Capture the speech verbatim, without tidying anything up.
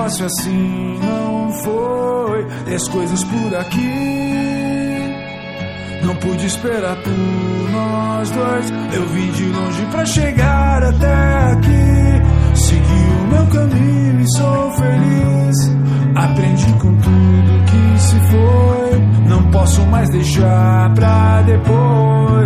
fácil assim, não foi. E as coisas por aqui, não pude esperar por nós dois. Eu vim de longe pra chegar até aqui. Segui o meu caminho e sou feliz. Aprendi com tudo que se foi. Não posso mais deixar pra depois.